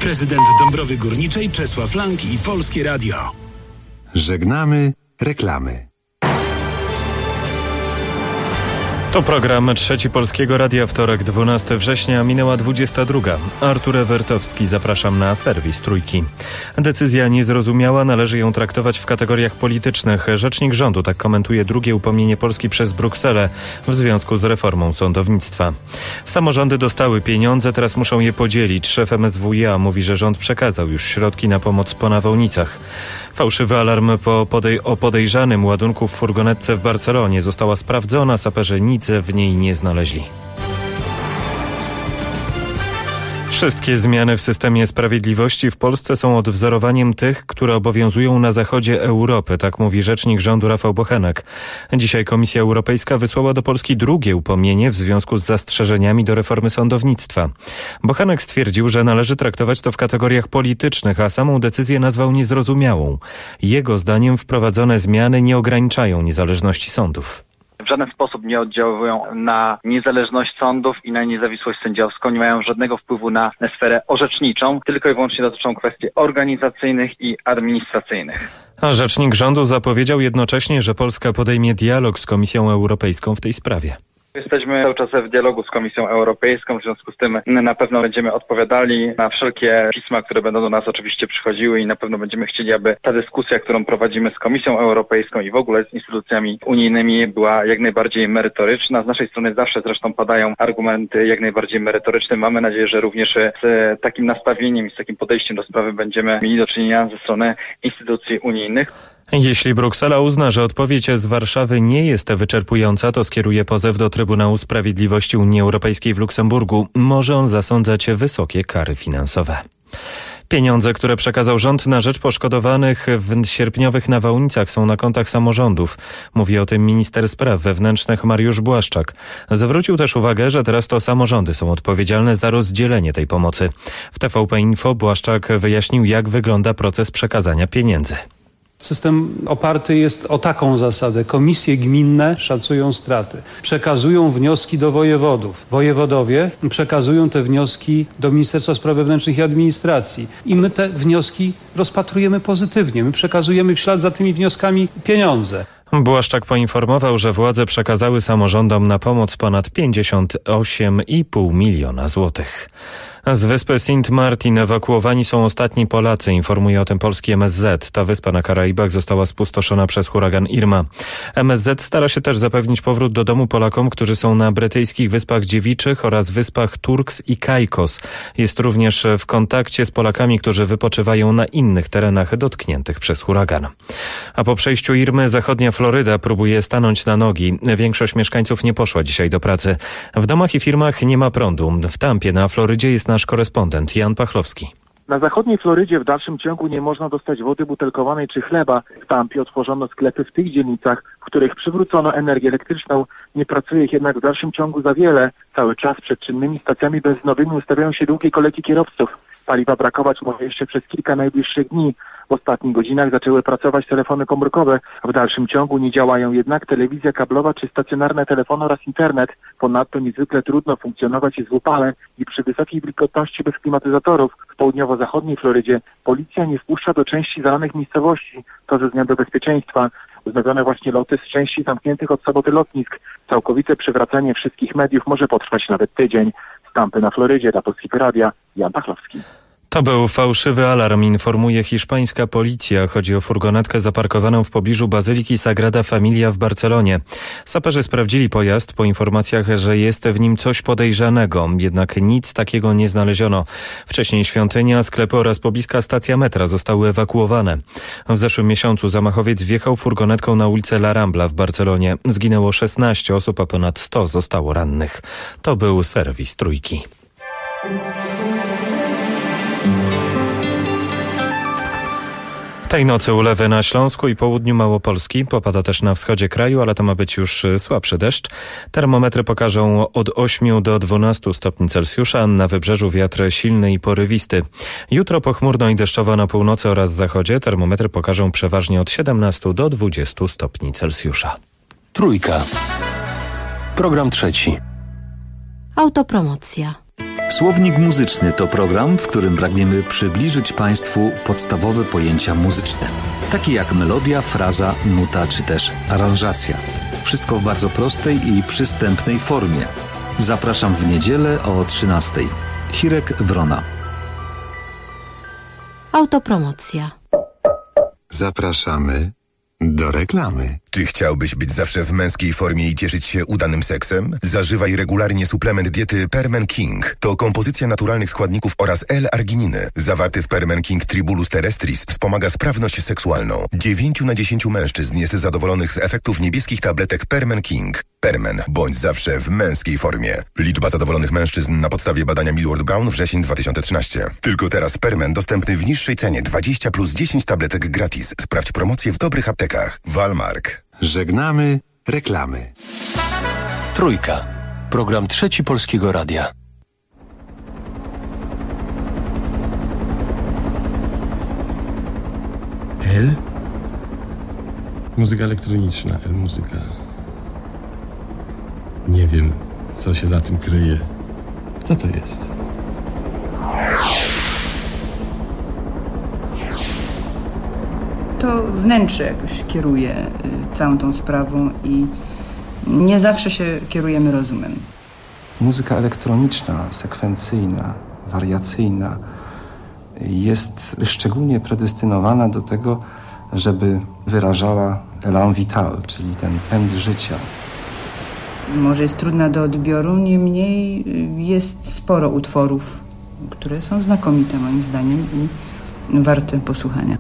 Prezydent Dąbrowy Górniczej Czesław Lang i Polskie Radio. Żegnamy reklamy. To program Trzeci Polskiego Radia, wtorek 12 września, minęła 22. Artur Ewertowski, zapraszam na serwis Trójki. Decyzja niezrozumiała, należy ją traktować w kategoriach politycznych. Rzecznik rządu tak komentuje drugie upomnienie Polski przez Brukselę w związku z reformą sądownictwa. Samorządy dostały pieniądze, teraz muszą je podzielić. Szef MSWiA mówi, że rząd przekazał już środki na pomoc po nawałnicach. Fałszywy alarm o podejrzanym ładunku w furgonetce w Barcelonie została sprawdzona, saperzy nic w niej nie znaleźli. Wszystkie zmiany w systemie sprawiedliwości w Polsce są odwzorowaniem tych, które obowiązują na zachodzie Europy, tak mówi rzecznik rządu Rafał Bochenek. Dzisiaj Komisja Europejska wysłała do Polski drugie upomnienie w związku z zastrzeżeniami do reformy sądownictwa. Bochenek stwierdził, że należy traktować to w kategoriach politycznych, a samą decyzję nazwał niezrozumiałą. Jego zdaniem wprowadzone zmiany nie ograniczają niezależności sądów. W żaden sposób nie oddziałują na niezależność sądów i na niezawisłość sędziowską, nie mają żadnego wpływu na sferę orzeczniczą, tylko i wyłącznie dotyczą kwestii organizacyjnych i administracyjnych. A rzecznik rządu zapowiedział jednocześnie, że Polska podejmie dialog z Komisją Europejską w tej sprawie. Jesteśmy cały czas w dialogu z Komisją Europejską, w związku z tym na pewno będziemy odpowiadali na wszelkie pisma, które będą do nas oczywiście przychodziły i na pewno będziemy chcieli, aby ta dyskusja, którą prowadzimy z Komisją Europejską i w ogóle z instytucjami unijnymi była jak najbardziej merytoryczna. Z naszej strony zawsze zresztą padają argumenty jak najbardziej merytoryczne. Mamy nadzieję, że również z takim nastawieniem i z takim podejściem do sprawy będziemy mieli do czynienia ze strony instytucji unijnych. Jeśli Bruksela uzna, że odpowiedź z Warszawy nie jest wyczerpująca, to skieruje pozew do Trybunału Sprawiedliwości Unii Europejskiej w Luksemburgu. Może on zasądzać wysokie kary finansowe. Pieniądze, które przekazał rząd na rzecz poszkodowanych w sierpniowych nawałnicach, są na kontach samorządów. Mówi o tym minister spraw wewnętrznych Mariusz Błaszczak. Zwrócił też uwagę, że teraz to samorządy są odpowiedzialne za rozdzielenie tej pomocy. W TVP Info Błaszczak wyjaśnił, jak wygląda proces przekazania pieniędzy. System oparty jest o taką zasadę. Komisje gminne szacują straty. Przekazują wnioski do wojewodów. Wojewodowie przekazują te wnioski do Ministerstwa Spraw Wewnętrznych i Administracji. I my te wnioski rozpatrujemy pozytywnie. My przekazujemy w ślad za tymi wnioskami pieniądze. Błaszczak poinformował, że władze przekazały samorządom na pomoc ponad 58,5 miliona złotych. Z wyspy Sint Maarten ewakuowani są ostatni Polacy, informuje o tym polski MSZ. Ta wyspa na Karaibach została spustoszona przez huragan Irma. MSZ stara się też zapewnić powrót do domu Polakom, którzy są na brytyjskich Wyspach Dziewiczych oraz wyspach Turks i Caicos. Jest również w kontakcie z Polakami, którzy wypoczywają na innych terenach dotkniętych przez huragan. A po przejściu Irmy zachodnia Floryda próbuje stanąć na nogi. Większość mieszkańców nie poszła dzisiaj do pracy. W domach i firmach nie ma prądu. W Tampie na Florydzie jest nasz korespondent Jan Pachlowski. Na zachodniej Florydzie w dalszym ciągu nie można dostać wody butelkowanej czy chleba. W Tampie otworzono sklepy w tych dzielnicach, w których przywrócono energię elektryczną. Nie pracuje ich jednak w dalszym ciągu za wiele. Cały czas przed czynnymi stacjami benzynowymi ustawiają się długie kolejki kierowców. Paliwa brakować może jeszcze przez kilka najbliższych dni. W ostatnich godzinach zaczęły pracować telefony komórkowe. W dalszym ciągu nie działają jednak telewizja kablowa czy stacjonarne telefony oraz internet. Ponadto niezwykle trudno funkcjonować jest w upale i przy wysokiej wilgotności bez klimatyzatorów. W południowo-zachodniej Florydzie policja nie wpuszcza do części zalanych miejscowości. To ze względu bezpieczeństwa. Wznowione właśnie loty z części zamkniętych od soboty lotnisk. Całkowite przywracanie wszystkich mediów może potrwać nawet tydzień. Z Tampy na Florydzie dla Polskiego Radia Jan Pachlowski. To był fałszywy alarm, informuje hiszpańska policja. Chodzi o furgonetkę zaparkowaną w pobliżu Bazyliki Sagrada Familia w Barcelonie. Saperzy sprawdzili pojazd po informacjach, że jest w nim coś podejrzanego. Jednak nic takiego nie znaleziono. Wcześniej świątynia, sklepy oraz pobliska stacja metra zostały ewakuowane. W zeszłym miesiącu zamachowiec wjechał furgonetką na ulicę La Rambla w Barcelonie. Zginęło 16 osób, a ponad 100 zostało rannych. To był serwis Trójki. Tej nocy ulewy na Śląsku i południu Małopolski. Popada też na wschodzie kraju, ale to ma być już słabszy deszcz. Termometry pokażą od 8 do 12 stopni Celsjusza. Na wybrzeżu wiatr silny i porywisty. Jutro pochmurno i deszczowo na północy oraz zachodzie. Termometry pokażą przeważnie od 17 do 20 stopni Celsjusza. Trójka. Program trzeci. Autopromocja. Słownik muzyczny to program, w którym pragniemy przybliżyć Państwu podstawowe pojęcia muzyczne, takie jak melodia, fraza, nuta czy też aranżacja. Wszystko w bardzo prostej i przystępnej formie. Zapraszam w niedzielę o 13:00. Hirek Wrona. Autopromocja. Zapraszamy do reklamy. Czy chciałbyś być zawsze w męskiej formie i cieszyć się udanym seksem? Zażywaj regularnie suplement diety Permen King. To kompozycja naturalnych składników oraz L-argininy. Zawarty w Permen King Tribulus terrestris wspomaga sprawność seksualną. 9 na 10 mężczyzn jest zadowolonych z efektów niebieskich tabletek Permen King. Permen. Bądź zawsze w męskiej formie. Liczba zadowolonych mężczyzn na podstawie badania Millward Brown wrzesień 2013. Tylko teraz Permen dostępny w niższej cenie 20 plus 10 tabletek gratis. Sprawdź promocję w dobrych aptekach. Walmark. Żegnamy reklamy. Trójka. Program Trzeci Polskiego Radia. L? Muzyka elektroniczna, L-muzyka. Nie wiem, co się za tym kryje. Co to jest? To wnętrze jakoś kieruje całą tą sprawą i nie zawsze się kierujemy rozumem. Muzyka elektroniczna, sekwencyjna, wariacyjna jest szczególnie predestynowana do tego, żeby wyrażała élan vital, czyli ten pęd życia. Może jest trudna do odbioru, niemniej jest sporo utworów, które są znakomite moim zdaniem i warte posłuchania.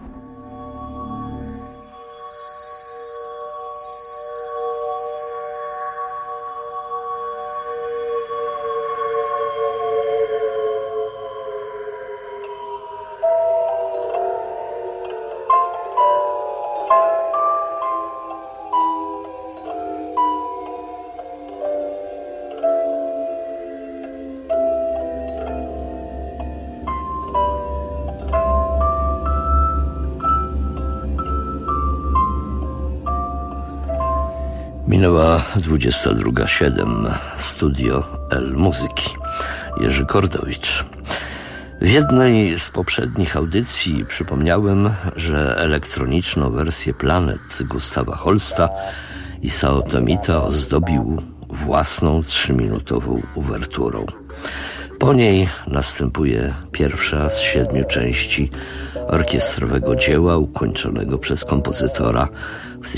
Minęła 22:07. Studio L Muzyki. Jerzy Kordowicz. W jednej z poprzednich audycji przypomniałem, że elektroniczną wersję Planet Gustawa Holsta Isao Tomita ozdobił własną 3-minutową uwerturą. Po niej następuje pierwsza z 7 części orkiestrowego dzieła ukończonego przez kompozytora w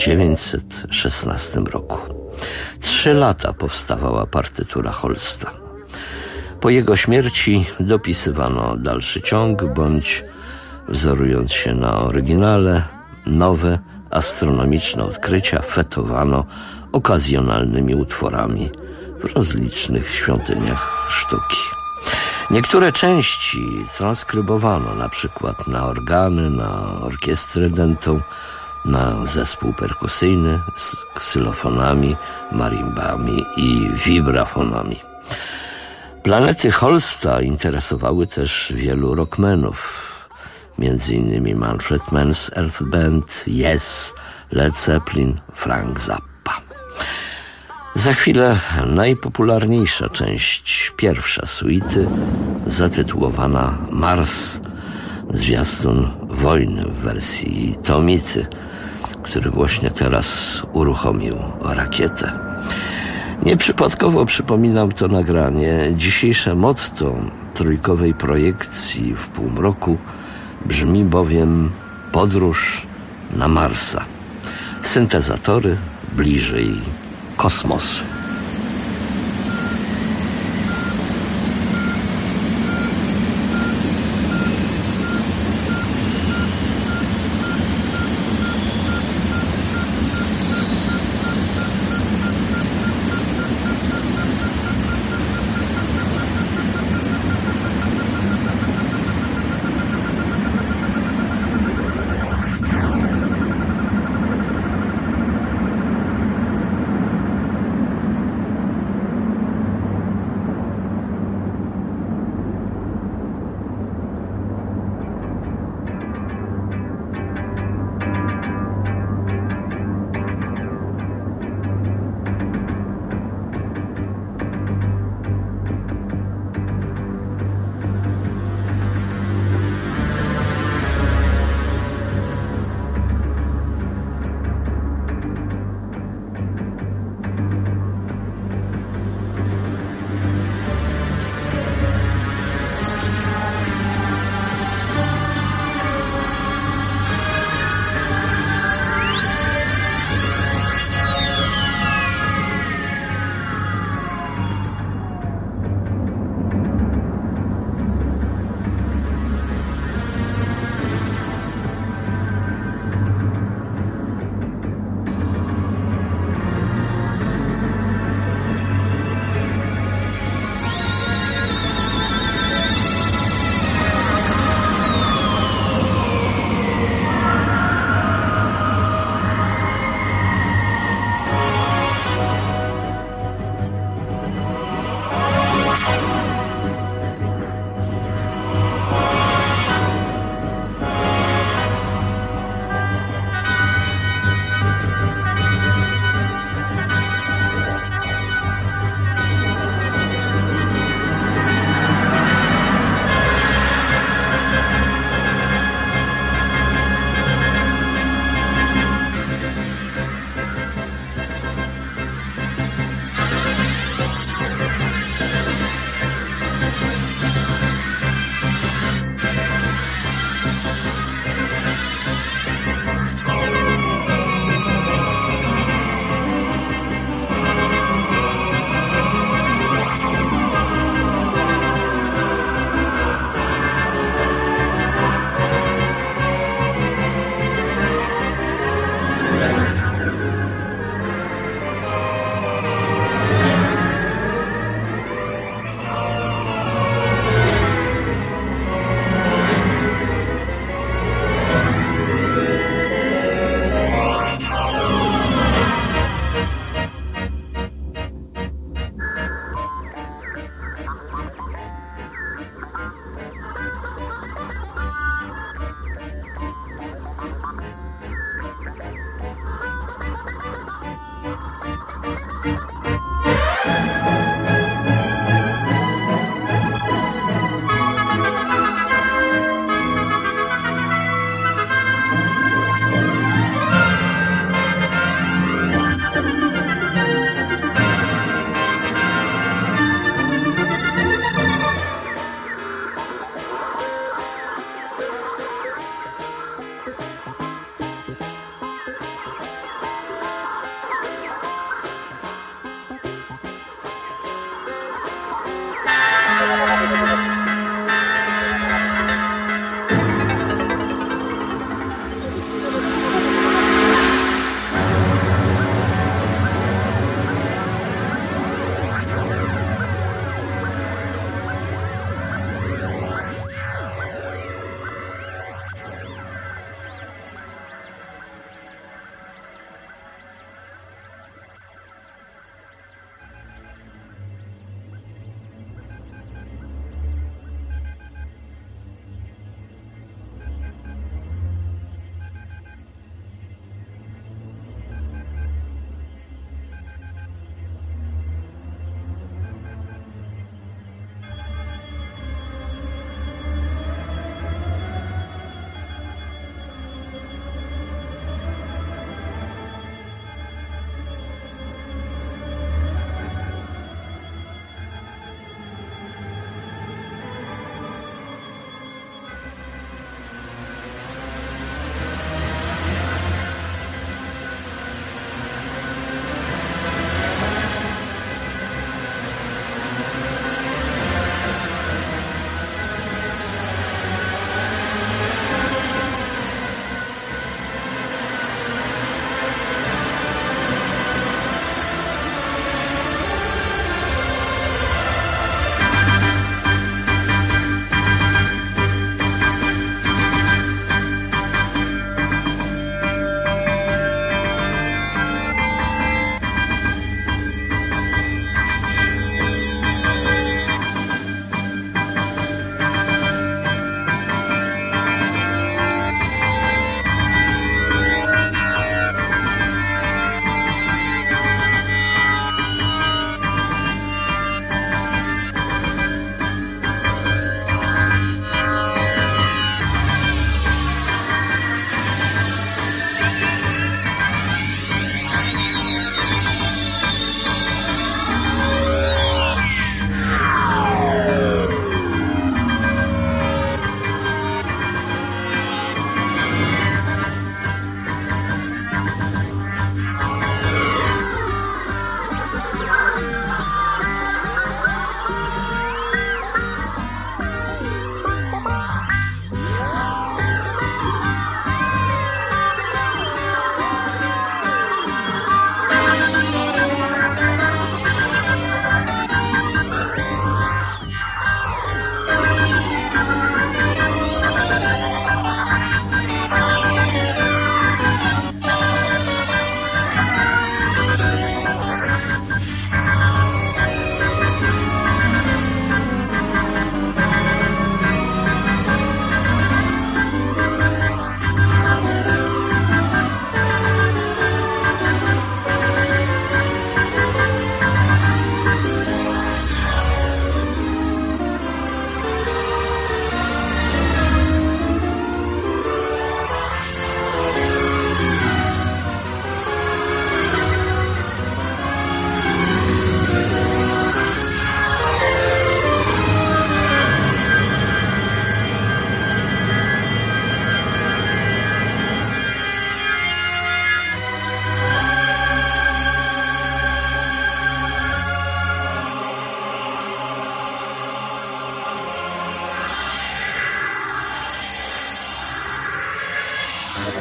1916 roku. 3 lata powstawała partytura Holsta. Po jego śmierci dopisywano dalszy ciąg, bądź wzorując się na oryginale, nowe astronomiczne odkrycia fetowano okazjonalnymi utworami w rozlicznych świątyniach sztuki. Niektóre części transkrybowano na przykład na organy, na orkiestrę dętą, na zespół perkusyjny z ksylofonami, marimbami i vibrafonami. Planety Holsta interesowały też wielu rockmenów, między innymi Manfred Mann's Earth Band, Yes, Led Zeppelin, Frank Zappa. Za chwilę najpopularniejsza część, pierwsza suity, zatytułowana Mars, zwiastun wojny w wersji Tomity, który właśnie teraz uruchomił rakietę. Nieprzypadkowo przypominam to nagranie. Dzisiejsze motto trójkowej projekcji w półmroku brzmi bowiem podróż na Marsa. Syntezatory bliżej kosmosu.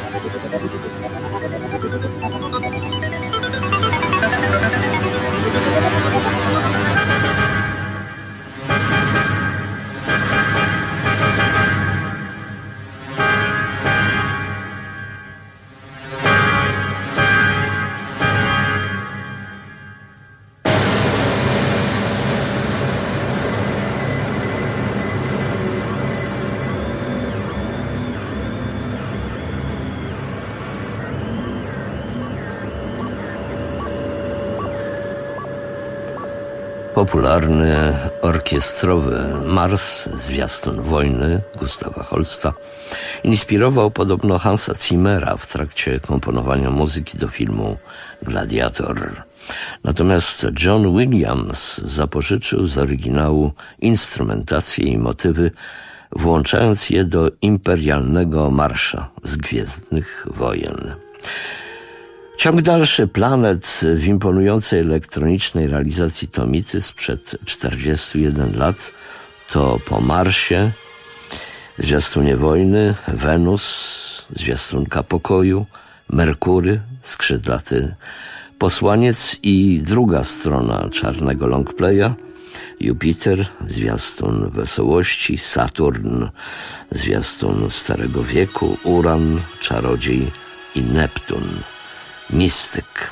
Popularny orkiestrowy Mars, zwiastun wojny Gustawa Holsta, inspirował podobno Hansa Zimmera w trakcie komponowania muzyki do filmu Gladiator. Natomiast John Williams zapożyczył z oryginału instrumentację i motywy, włączając je do imperialnego marsza z Gwiezdnych Wojen. Ciąg dalszy Planet w imponującej elektronicznej realizacji Tomity sprzed 41 lat to Po Marsie, zwiastunie wojny, Wenus, zwiastunka pokoju, Merkury, skrzydlaty posłaniec i druga strona czarnego longplaya, Jupiter, zwiastun wesołości, Saturn, zwiastun Starego Wieku, Uran, czarodziej i Neptun, mistyk.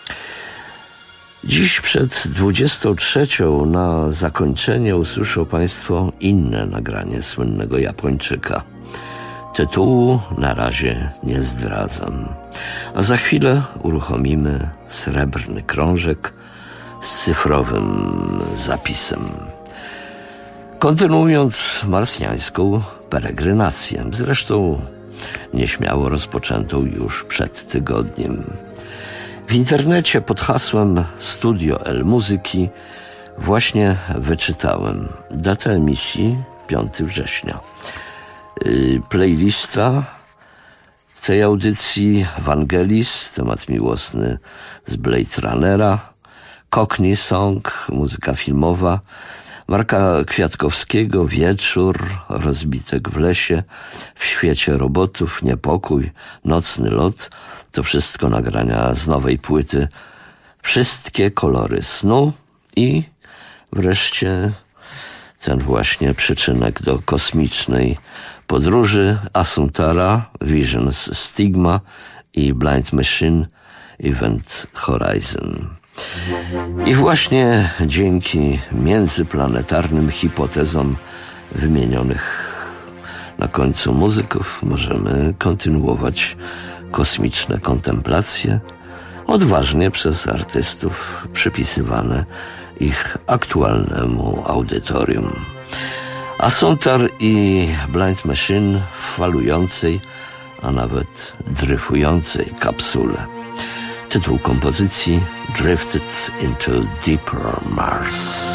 Dziś przed 23 na zakończenie usłyszą Państwo inne nagranie słynnego Japończyka. Tytułu na razie nie zdradzam. A za chwilę uruchomimy srebrny krążek z cyfrowym zapisem. Kontynuując marsjańską peregrinację, zresztą nieśmiało rozpoczętą już przed tygodniem. W internecie pod hasłem Studio El Muzyki właśnie wyczytałem datę emisji 5 września. Playlista tej audycji Vangelis, temat miłosny z Blade Runnera, Cockney Song, muzyka filmowa, Marka Kwiatkowskiego, Wieczór, Rozbitek w lesie, W świecie robotów, Niepokój, Nocny lot, to wszystko nagrania z nowej płyty, Wszystkie kolory snu i wreszcie ten właśnie przyczynek do kosmicznej podróży Asuntara, Visions Stigma i Blind Machine, Event Horizon. I właśnie dzięki międzyplanetarnym hipotezom wymienionych na końcu muzyków możemy kontynuować kosmiczne kontemplacje, odważnie przez artystów przypisywane ich aktualnemu audytorium. Asuntar i Blind Machine w falującej, a nawet dryfującej kapsule. Tytuł kompozycji Drifted into Deeper Mars.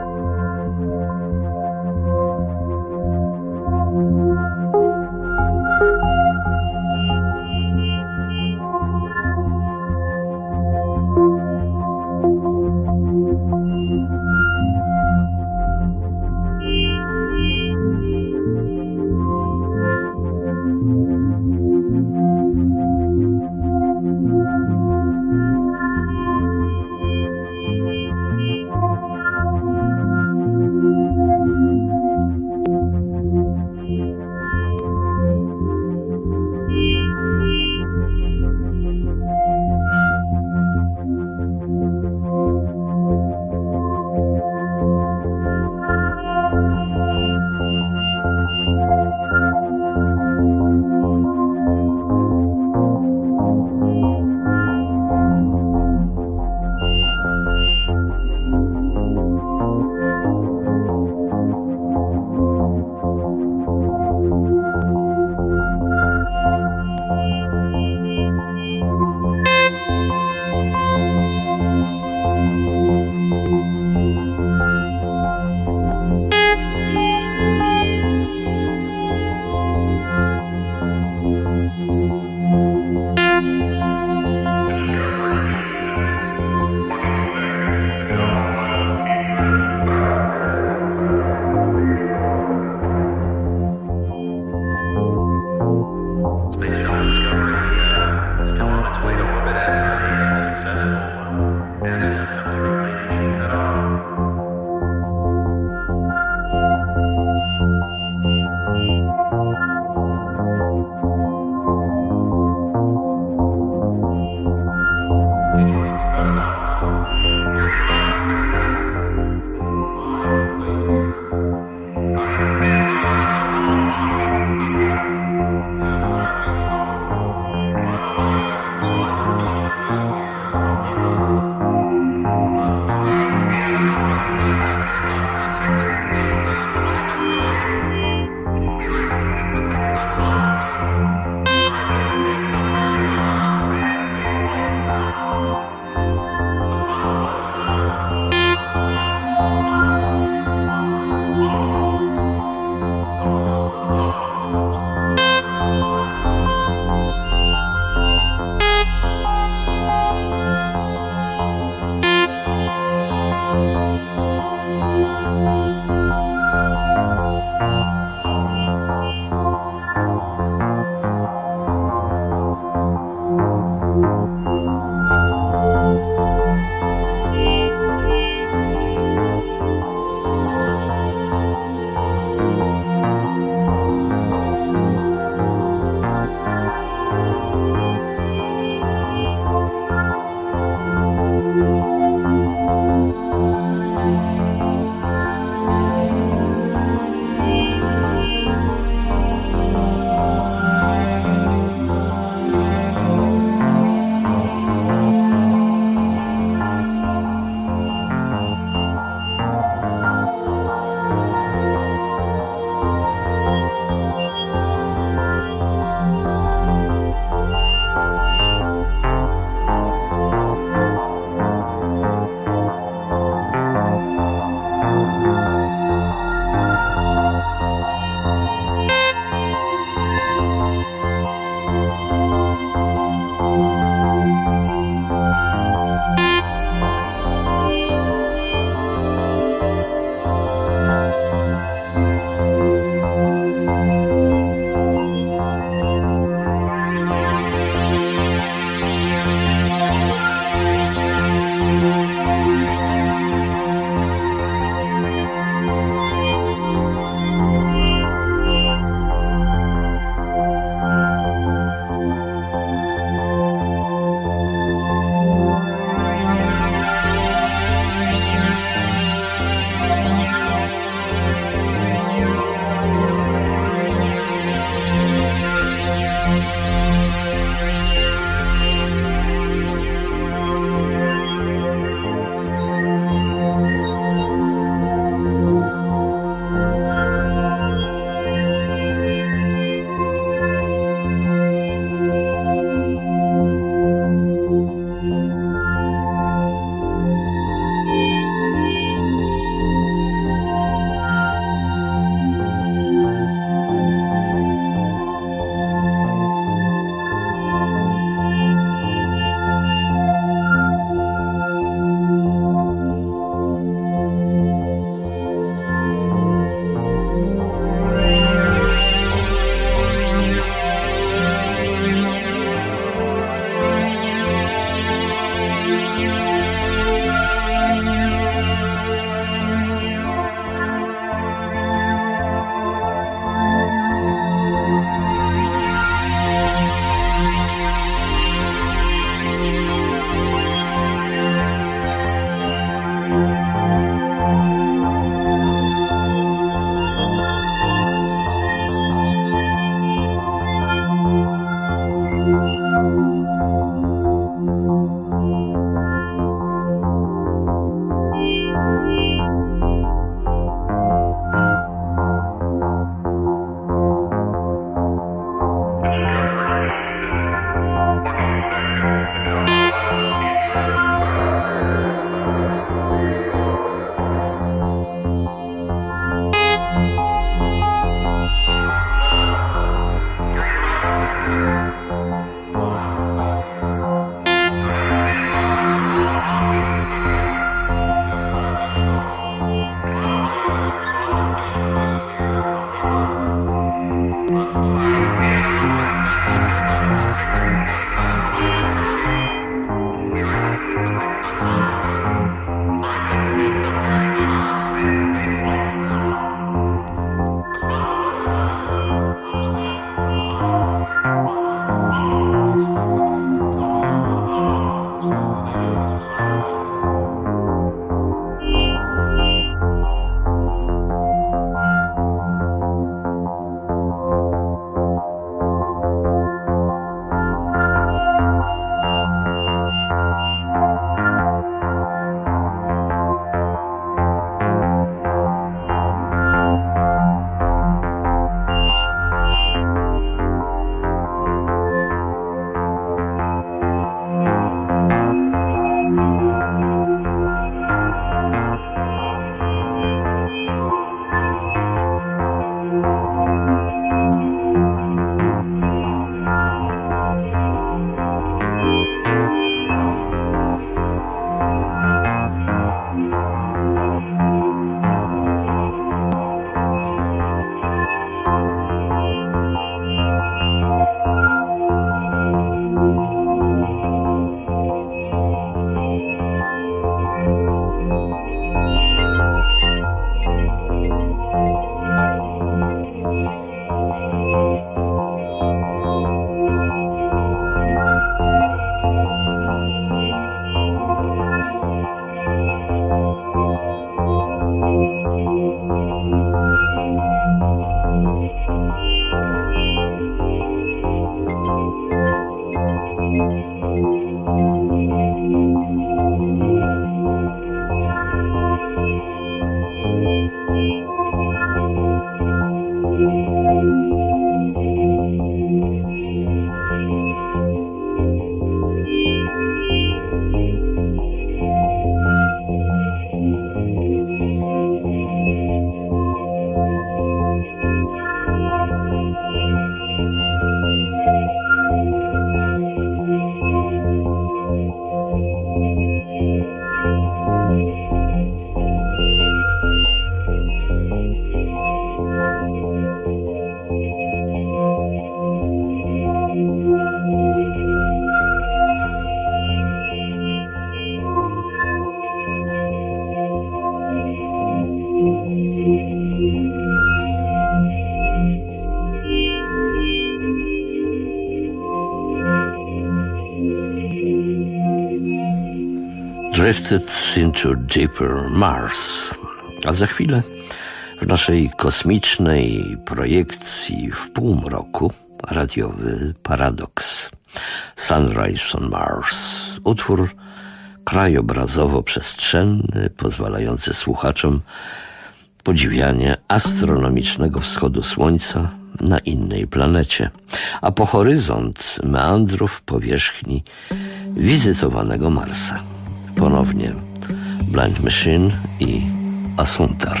Drifted into Deeper Mars. A za chwilę w naszej kosmicznej projekcji w półmroku radiowy paradoks. Sunrise on Mars. Utwór krajobrazowo-przestrzenny, pozwalający słuchaczom podziwianie astronomicznego wschodu Słońca na innej planecie, a po horyzont meandrów powierzchni wizytowanego Marsa. Ponownie Blind Machine i Asuntar.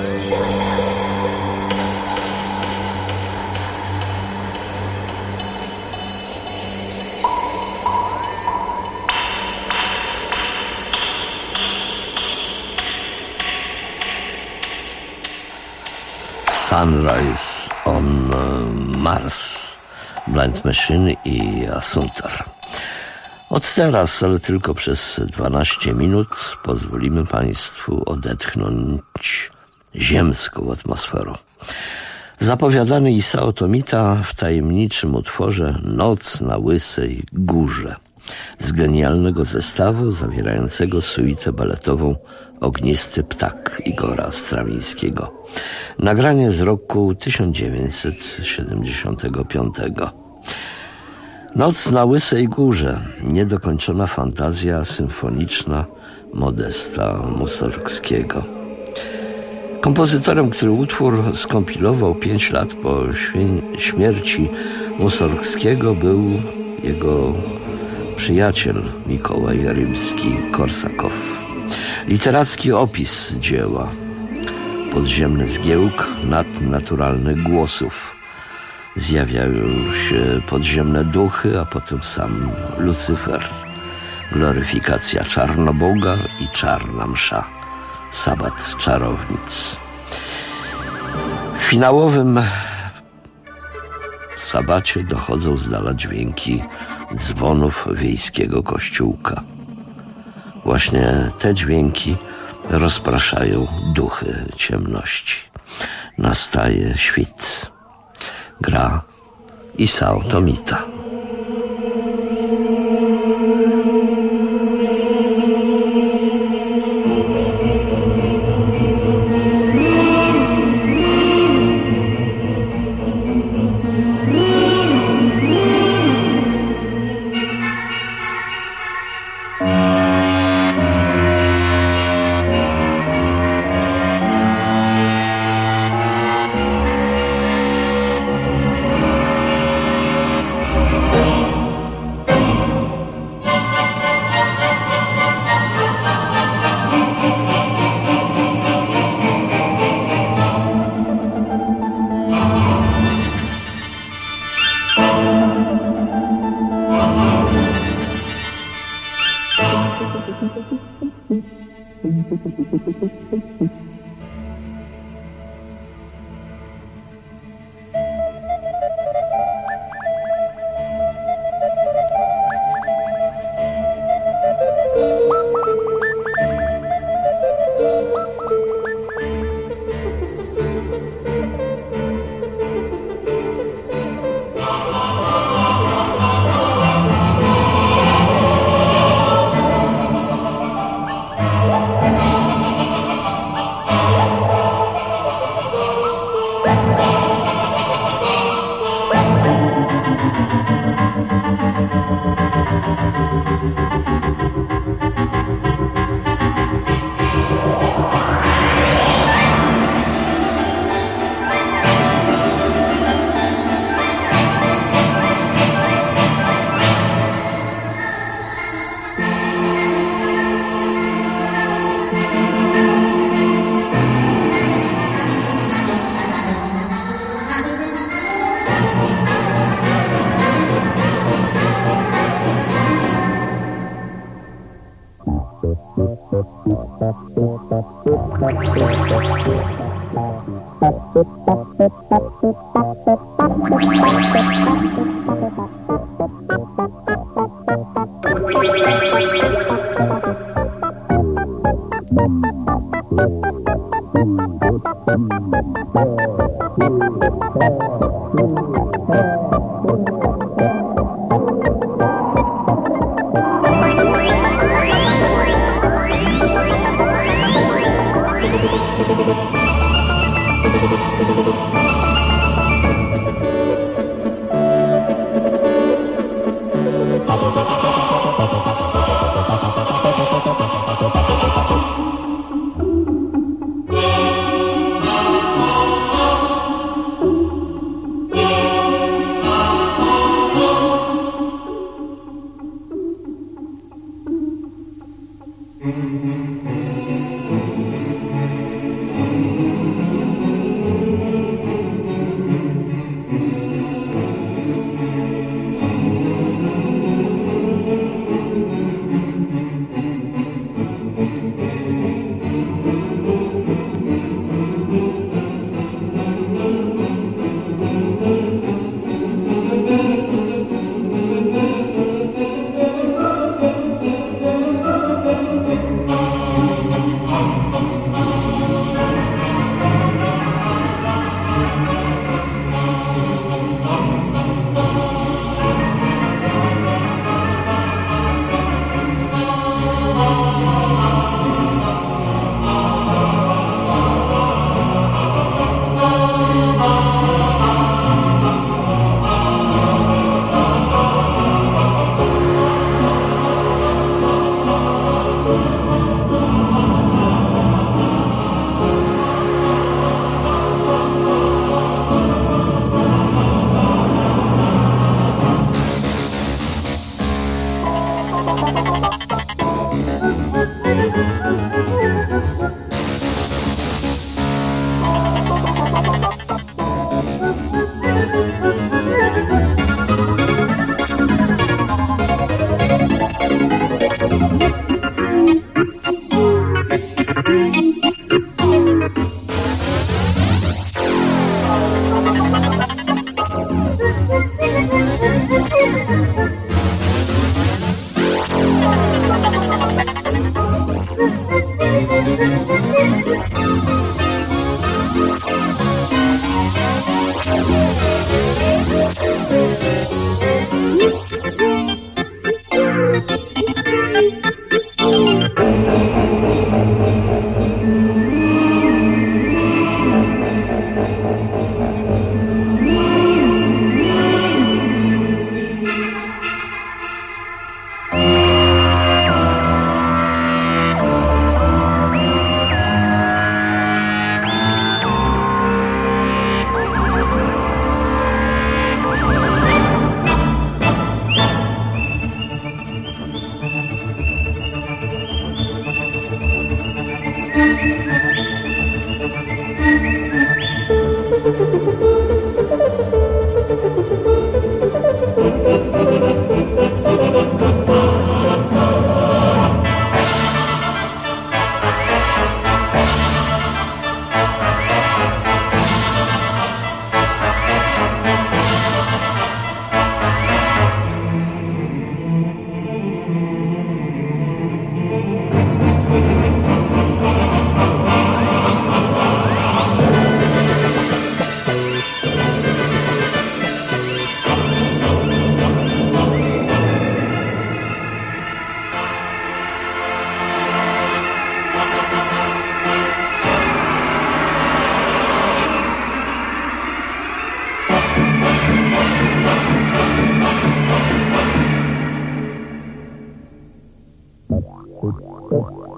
Sunrise on Mars, Blind Machine i Assuntor. Od teraz, ale tylko przez 12 minut, pozwolimy Państwu odetchnąć ziemską atmosferą. Zapowiadany Isao Tomita w tajemniczym utworze Noc na Łysej Górze z genialnego zestawu zawierającego suitę baletową Ognisty Ptak Igora Strawińskiego. Nagranie z roku 1975. Noc na Łysej Górze, niedokończona fantazja symfoniczna Modesta Mussorgskiego. Kompozytorem, który utwór skompilował 5 lat po śmierci Mussorgskiego, był jego przyjaciel Mikołaj Rymski-Korsakow. Literacki opis dzieła. Podziemny zgiełk nadnaturalnych głosów. Zjawiają się podziemne duchy, a potem sam Lucyfer. Gloryfikacja Czarnoboga i Czarna Msza. Sabat czarownic. W finałowym sabacie dochodzą z dala dźwięki dzwonów wiejskiego kościółka. Właśnie te dźwięki rozpraszają duchy ciemności. Nastaje świt. Gra Isao Tomita.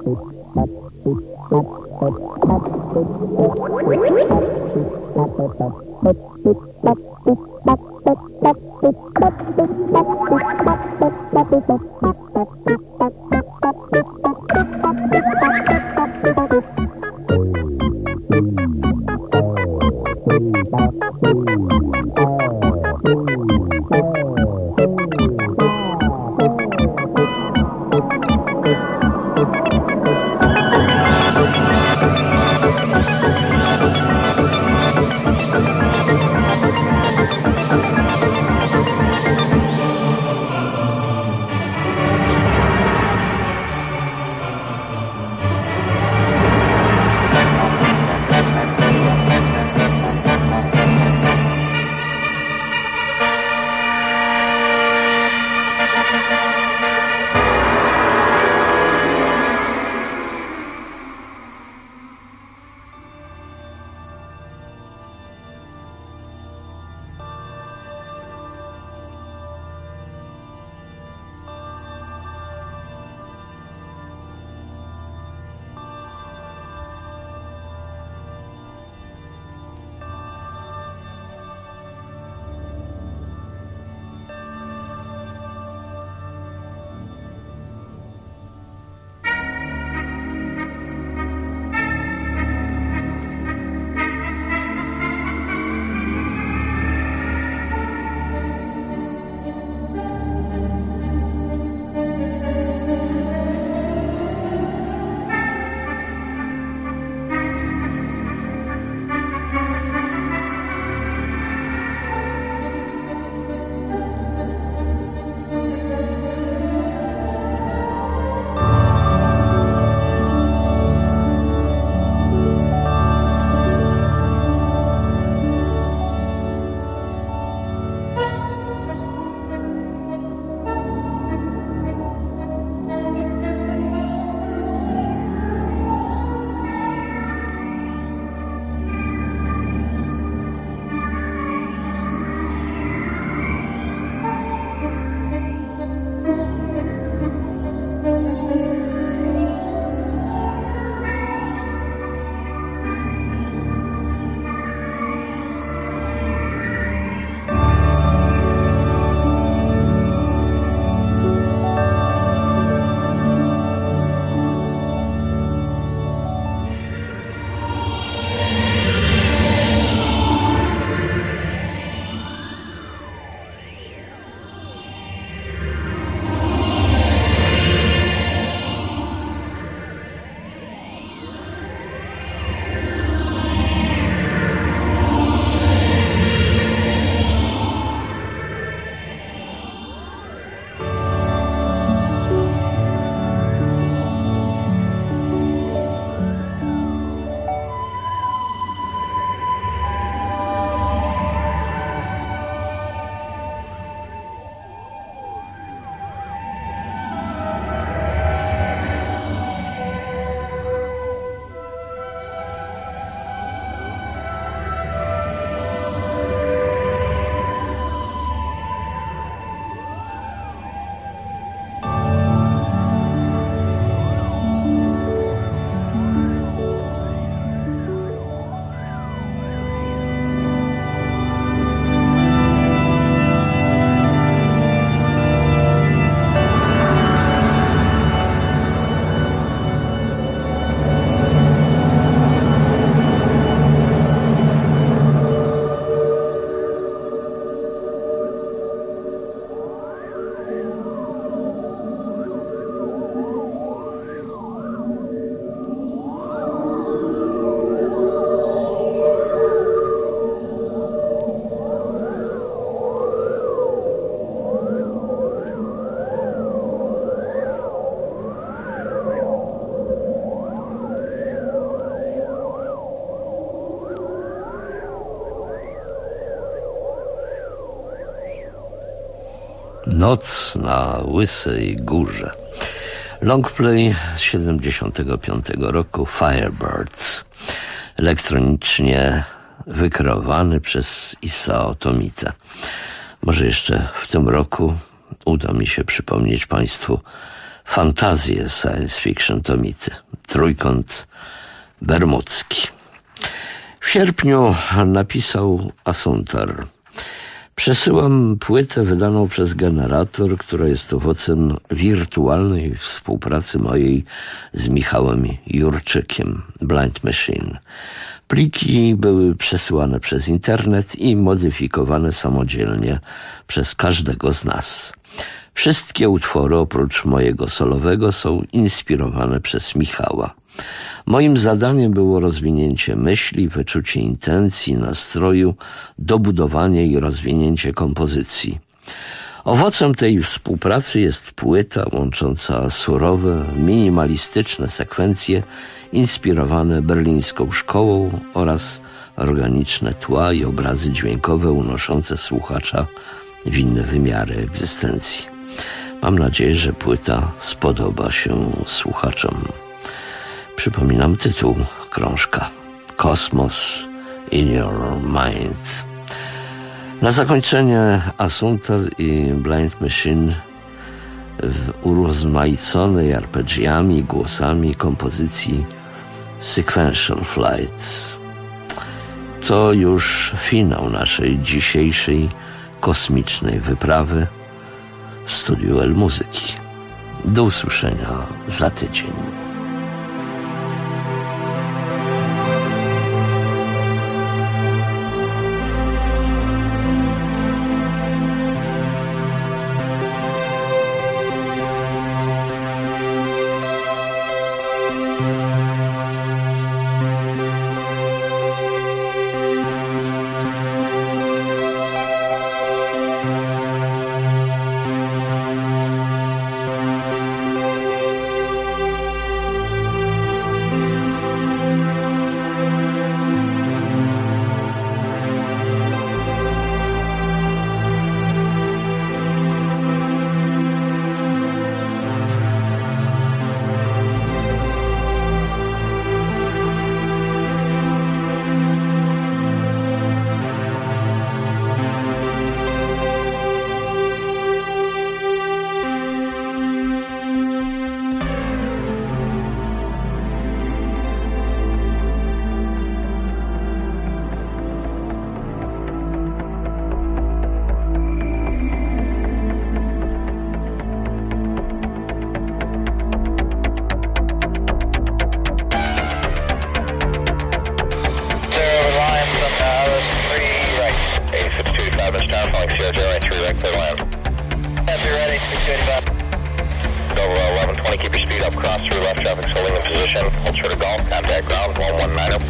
Noc na Łysej Górze. Longplay z 75 roku Firebirds, elektronicznie wykreowany przez Isao Tomita. Może jeszcze w tym roku uda mi się przypomnieć Państwu fantazje science fiction to mity. Trójkąt bermudzki. W sierpniu napisał Asuntar. Przesyłam płytę wydaną przez Generator, która jest owocem wirtualnej współpracy mojej z Michałem Jurczykiem, Blind Machine. Pliki były przesyłane przez internet i modyfikowane samodzielnie przez każdego z nas. Wszystkie utwory oprócz mojego solowego są inspirowane przez Michała. Moim zadaniem było rozwinięcie myśli, wyczucie intencji, nastroju, dobudowanie i rozwinięcie kompozycji. Owocem tej współpracy jest płyta łącząca surowe, minimalistyczne sekwencje inspirowane berlińską szkołą oraz organiczne tła i obrazy dźwiękowe unoszące słuchacza w inne wymiary egzystencji. Mam nadzieję, że płyta spodoba się słuchaczom. Przypominam tytuł krążka Kosmos in Your Mind. Na zakończenie Asuntar i Blind Machine w urozmaiconej arpeggiami, głosami kompozycji Sequential Flights. To już finał naszej dzisiejszej kosmicznej wyprawy w studiu El Muzyki. Do usłyszenia za tydzień.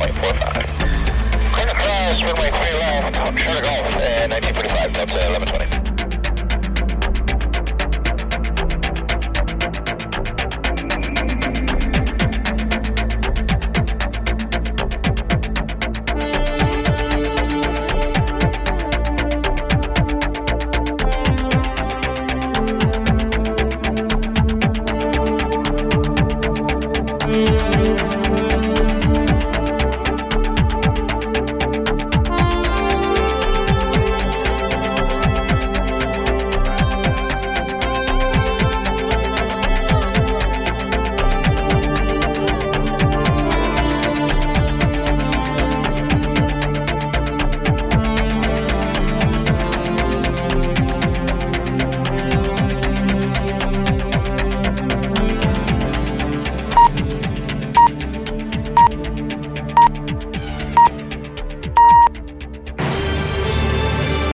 Runway 3 left, short of golf, 1945, up to 1120.